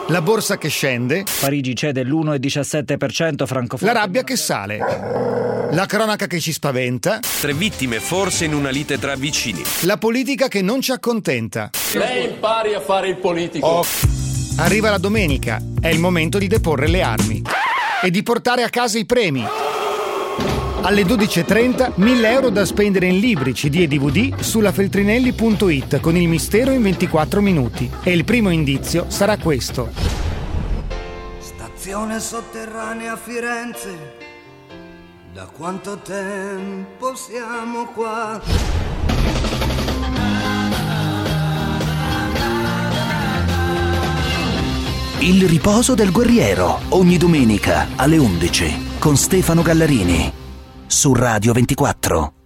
La borsa che scende. Parigi cede l'1,17%, Francoforte. La rabbia che sale. La cronaca che ci spaventa. 3 vittime forse in una lite tra vicini. La politica che non ci accontenta. Lei impari a fare il politico. Arriva la domenica, è il momento di deporre le armi e di portare a casa i premi. Alle 12.30 1.000 € da spendere in libri, CD e DVD sulla feltrinelli.it con il mistero in 24 minuti. E il primo indizio sarà questo. Stazione sotterranea a Firenze. Da quanto tempo siamo qua? Il riposo del guerriero, ogni domenica alle 11 con Stefano Gallarini su Radio 24.